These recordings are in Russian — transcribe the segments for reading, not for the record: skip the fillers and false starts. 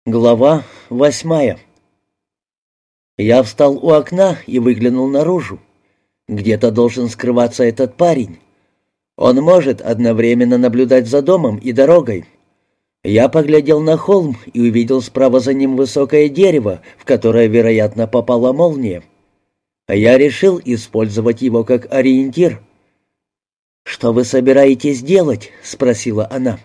Глава 8. Я встал у окна и выглянул наружу. Где-то должен скрываться этот парень. Он может одновременно наблюдать за домом и дорогой. Я поглядел на холм и увидел справа за ним высокое дерево, в которое, вероятно, попала молния. Я решил использовать его как ориентир. «Что вы собираетесь делать?» — спросила она.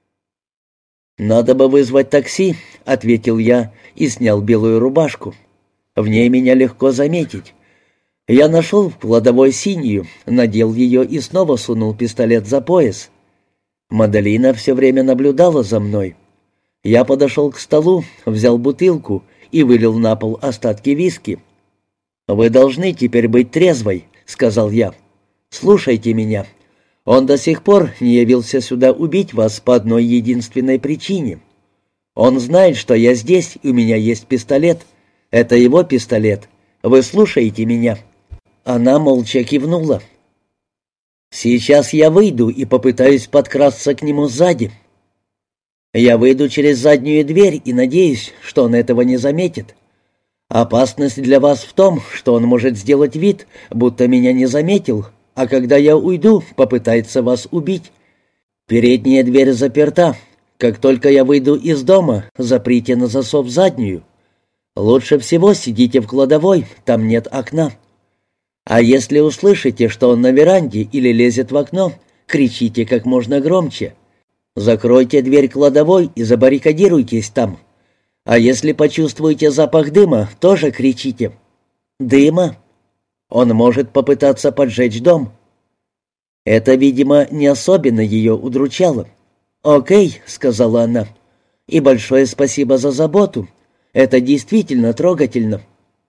«Надо бы вызвать такси», — ответил я и снял белую рубашку. В ней меня легко заметить. Я нашел в кладовой синюю, надел ее и снова сунул пистолет за пояс. Маделина все время наблюдала за мной. Я подошел к столу, взял бутылку и вылил на пол остатки виски. «Вы должны теперь быть трезвой», — сказал я. «Слушайте меня. Он до сих пор не явился сюда убить вас по одной единственной причине. Он знает, что я здесь, и у меня есть пистолет. Это его пистолет. Вы слушаете меня?» Она молча кивнула. «Сейчас я выйду и попытаюсь подкрасться к нему сзади. Я выйду через заднюю дверь и надеюсь, что он этого не заметит. Опасность для вас в том, что он может сделать вид, будто меня не заметил, а когда я уйду, попытается вас убить. Передняя дверь заперта. Как только я выйду из дома, заприте на засов заднюю. Лучше всего сидите в кладовой, там нет окна. А если услышите, что он на веранде или лезет в окно, кричите как можно громче. Закройте дверь кладовой и забаррикадируйтесь там. А если почувствуете запах дыма, тоже кричите. Дыма? Он может попытаться поджечь дом». Это, видимо, не особенно ее удручало. «Окей», — сказала она, — «и большое спасибо за заботу. Это действительно трогательно».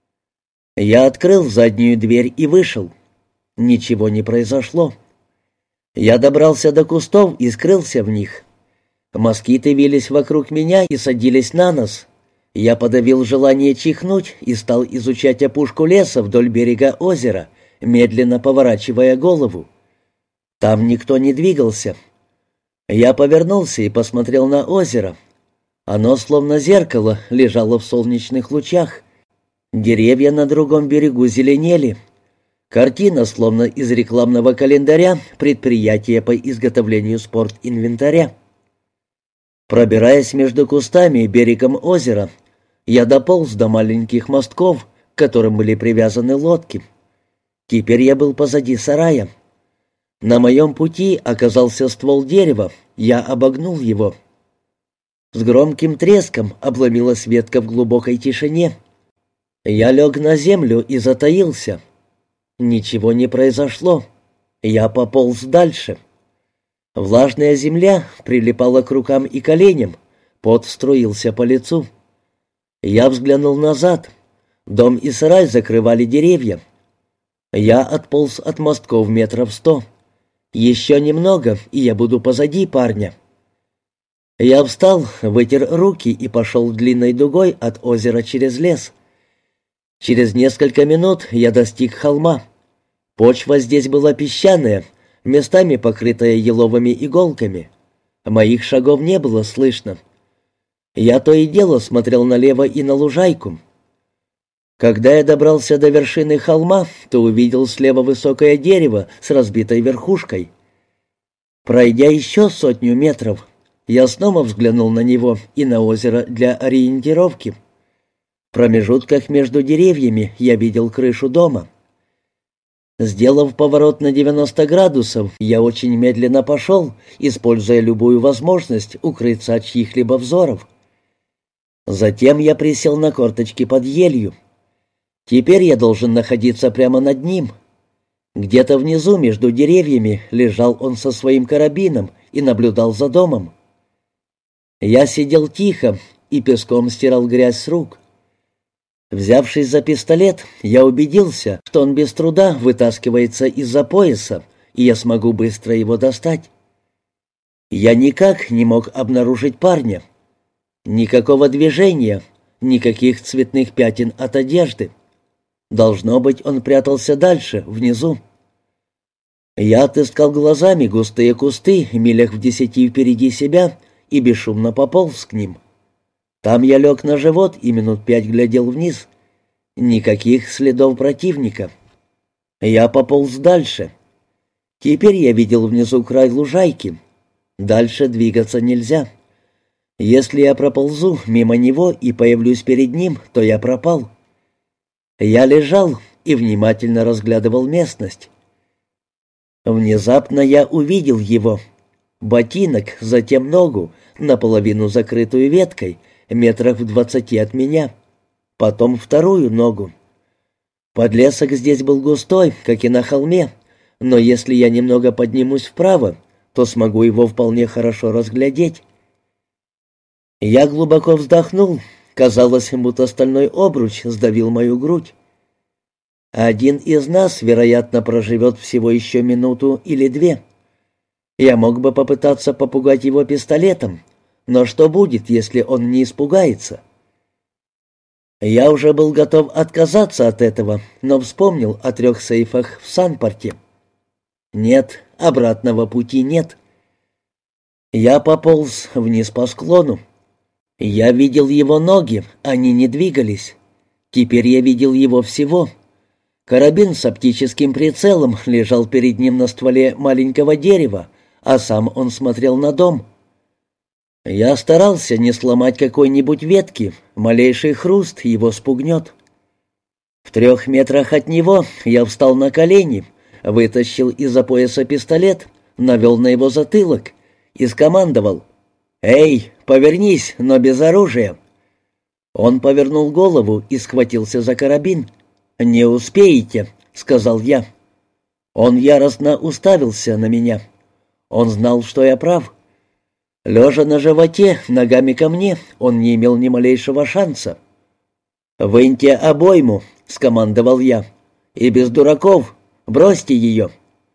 Я открыл заднюю дверь и вышел. Ничего не произошло. Я добрался до кустов и скрылся в них. Москиты вились вокруг меня и садились на нос. Я подавил желание чихнуть и стал изучать опушку леса вдоль берега озера, медленно поворачивая голову. Там никто не двигался. Я повернулся и посмотрел на озеро. Оно, словно зеркало, лежало в солнечных лучах. Деревья на другом берегу зеленели. Картина, словно из рекламного календаря предприятия по изготовлению спортинвентаря. Пробираясь между кустами и берегом озера, я дополз до маленьких мостков, к которым были привязаны лодки. Теперь я был позади сарая. На моем пути оказался ствол дерева, я обогнул его. С громким треском обломилась ветка в глубокой тишине. Я лег на землю и затаился. Ничего не произошло. Я пополз дальше. Влажная земля прилипала к рукам и коленям, пот струился по лицу. Я взглянул назад. Дом и сарай закрывали деревья. Я отполз от мостков 100 метров. Еще немного, и я буду позади парня. Я встал, вытер руки и пошел длинной дугой от озера через лес. Через несколько минут я достиг холма. Почва здесь была песчаная, местами покрытая еловыми иголками. Моих шагов не было слышно. Я то и дело смотрел налево и на лужайку. Когда я добрался до вершины холма, то увидел слева высокое дерево с разбитой верхушкой. Пройдя еще 100 метров, я снова взглянул на него и на озеро для ориентировки. В промежутках между деревьями я видел крышу дома. Сделав поворот на 90 градусов, я очень медленно пошел, используя любую возможность укрыться от чьих-либо взоров. Затем я присел на корточки под елью. Теперь я должен находиться прямо над ним. Где-то внизу между деревьями лежал он со своим карабином и наблюдал за домом. Я сидел тихо и песком стирал грязь с рук. Взявшись за пистолет, я убедился, что он без труда вытаскивается из-за пояса, и я смогу быстро его достать. Я никак не мог обнаружить парня. Никакого движения, никаких цветных пятен от одежды. Должно быть, он прятался дальше, внизу. Я отыскал глазами густые кусты, милях в 10 впереди себя, и бесшумно пополз к ним. Там я лег на живот и минут 5 глядел вниз. Никаких следов противника. Я пополз дальше. Теперь я видел внизу край лужайки. Дальше двигаться нельзя. Если я проползу мимо него и появлюсь перед ним, то я пропал. Я лежал и внимательно разглядывал местность. Внезапно я увидел его. Ботинок, затем ногу, наполовину закрытую веткой, метрах в 20 от меня. Потом вторую ногу. Подлесок здесь был густой, как и на холме, но если я немного поднимусь вправо, то смогу его вполне хорошо разглядеть. Я глубоко вздохнул. Казалось, будто стальной обруч сдавил мою грудь. Один из нас, вероятно, проживет всего еще минуту или две. Я мог бы попытаться попугать его пистолетом, но что будет, если он не испугается? Я уже был готов отказаться от этого, но вспомнил о 3 сейфах в Санпорте. Нет, обратного пути нет. Я пополз вниз по склону. Я видел его ноги, они не двигались. Теперь я видел его всего. Карабин с оптическим прицелом лежал перед ним на стволе маленького дерева, а сам он смотрел на дом. Я старался не сломать какой-нибудь ветки, малейший хруст его спугнет. В 3 метрах от него я встал на колени, вытащил из-за пояса пистолет, навел на его затылок и скомандовал: «Эй, повернись, но без оружия!» Он повернул голову и схватился за карабин. «Не успеете», — сказал я. Он яростно уставился на меня. Он знал, что я прав. Лежа на животе, ногами ко мне, он не имел ни малейшего шанса. «Выньте обойму», — скомандовал я. «И без дураков, бросьте ее».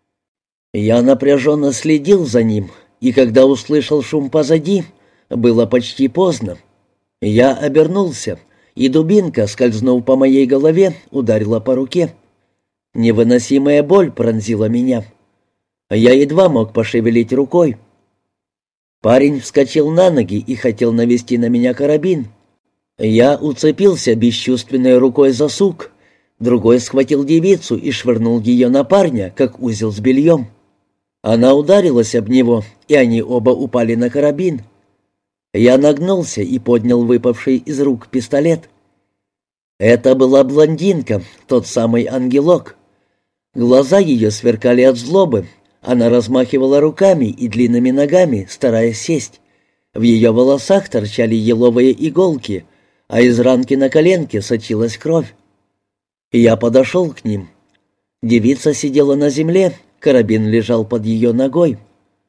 Я напряженно следил за ним, и когда услышал шум позади, было почти поздно. Я обернулся, и дубинка, скользнув по моей голове, ударила по руке. Невыносимая боль пронзила меня. Я едва мог пошевелить рукой. Парень вскочил на ноги и хотел навести на меня карабин. Я уцепился бесчувственной рукой за сук, другой схватил девицу и швырнул ее на парня, как узел с бельем. Она ударилась об него, и они оба упали на карабин. Я нагнулся и поднял выпавший из рук пистолет. Это была блондинка, тот самый ангелок. Глаза ее сверкали от злобы. Она размахивала руками и длинными ногами, стараясь сесть. В ее волосах торчали еловые иголки, а из ранки на коленке сочилась кровь. Я подошел к ним. Девица сидела на земле, карабин лежал под ее ногой.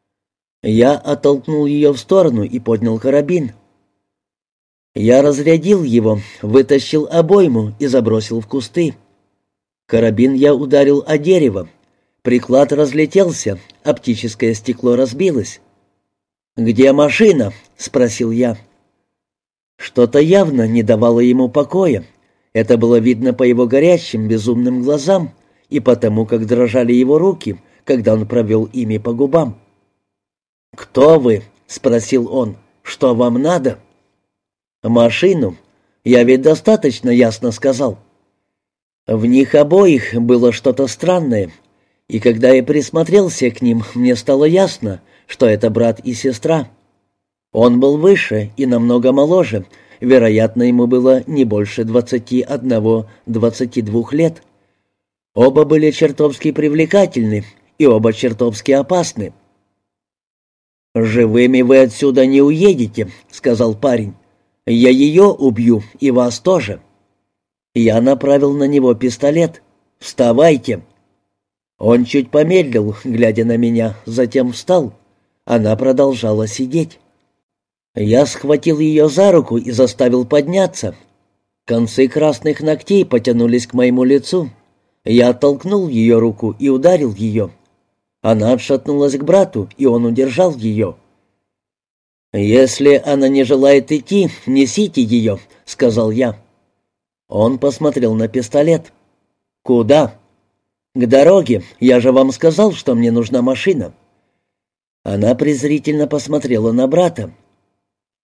Я оттолкнул ее в сторону и поднял карабин. Я разрядил его, вытащил обойму и забросил в кусты. Карабин я ударил о дерево. Приклад разлетелся, оптическое стекло разбилось. «Где машина?» — спросил я. Что-то явно не давало ему покоя. Это было видно по его горящим, безумным глазам и потому, как дрожали его руки, когда он провел ими по губам. «Кто вы?» — спросил он. «Что вам надо?» «Машину. Я ведь достаточно ясно сказал». В них обоих было что-то странное, и когда я присмотрелся к ним, мне стало ясно, что это брат и сестра. Он был выше и намного моложе, вероятно, ему было не больше 21-22 лет. Оба были чертовски привлекательны, и оба чертовски опасны. «Живыми вы отсюда не уедете», — сказал парень. «Я ее убью, и вас тоже». Я направил на него пистолет. «Вставайте!» Он чуть помедлил, глядя на меня, затем встал. Она продолжала сидеть. Я схватил ее за руку и заставил подняться. Концы красных ногтей потянулись к моему лицу. Я оттолкнул ее руку и ударил ее. Она отшатнулась к брату, и он удержал ее. «Если она не желает идти, несите ее», — сказал я. Он посмотрел на пистолет. «Куда?» «К дороге. Я же вам сказал, что мне нужна машина». Она презрительно посмотрела на брата.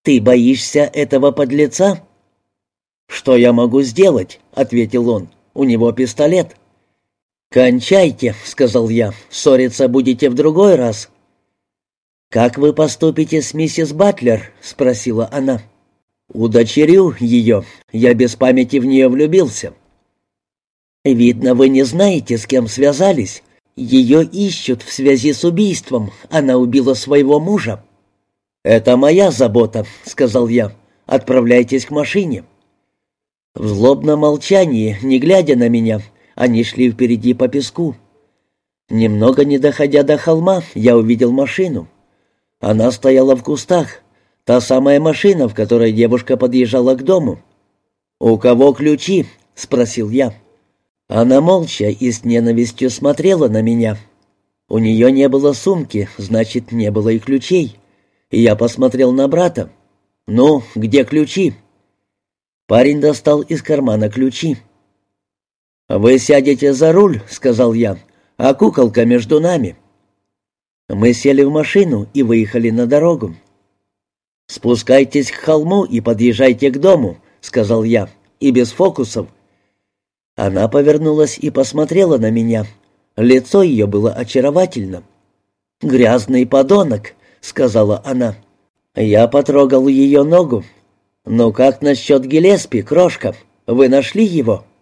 «Ты боишься этого подлеца?» «Что я могу сделать?» — ответил он. «У него пистолет». «Кончайте», — сказал я. «Ссориться будете в другой раз». «Как вы поступите с миссис Батлер?» — спросила она. «Удочерю ее. Я без памяти в нее влюбился». «Видно, вы не знаете, с кем связались. Ее ищут в связи с убийством. Она убила своего мужа». «Это моя забота», — сказал я. «Отправляйтесь к машине». В злобном молчании, не глядя на меня, они шли впереди по песку. Немного не доходя до холма, я увидел машину. Она стояла в кустах. Та самая машина, в которой девушка подъезжала к дому. «У кого ключи?» — спросил я. Она молча и с ненавистью смотрела на меня. У нее не было сумки, значит, не было и ключей. И я посмотрел на брата. «Ну, где ключи?» Парень достал из кармана ключи. «Вы сядете за руль», — сказал я, — «а куколка между нами». Мы сели в машину и выехали на дорогу. «Спускайтесь к холму и подъезжайте к дому», — сказал я, — «и без фокусов». Она повернулась и посмотрела на меня. Лицо ее было очаровательно. «Грязный подонок», — сказала она. Я потрогал ее ногу. «Ну как насчет Гиллеспи, крошка? Вы нашли его?»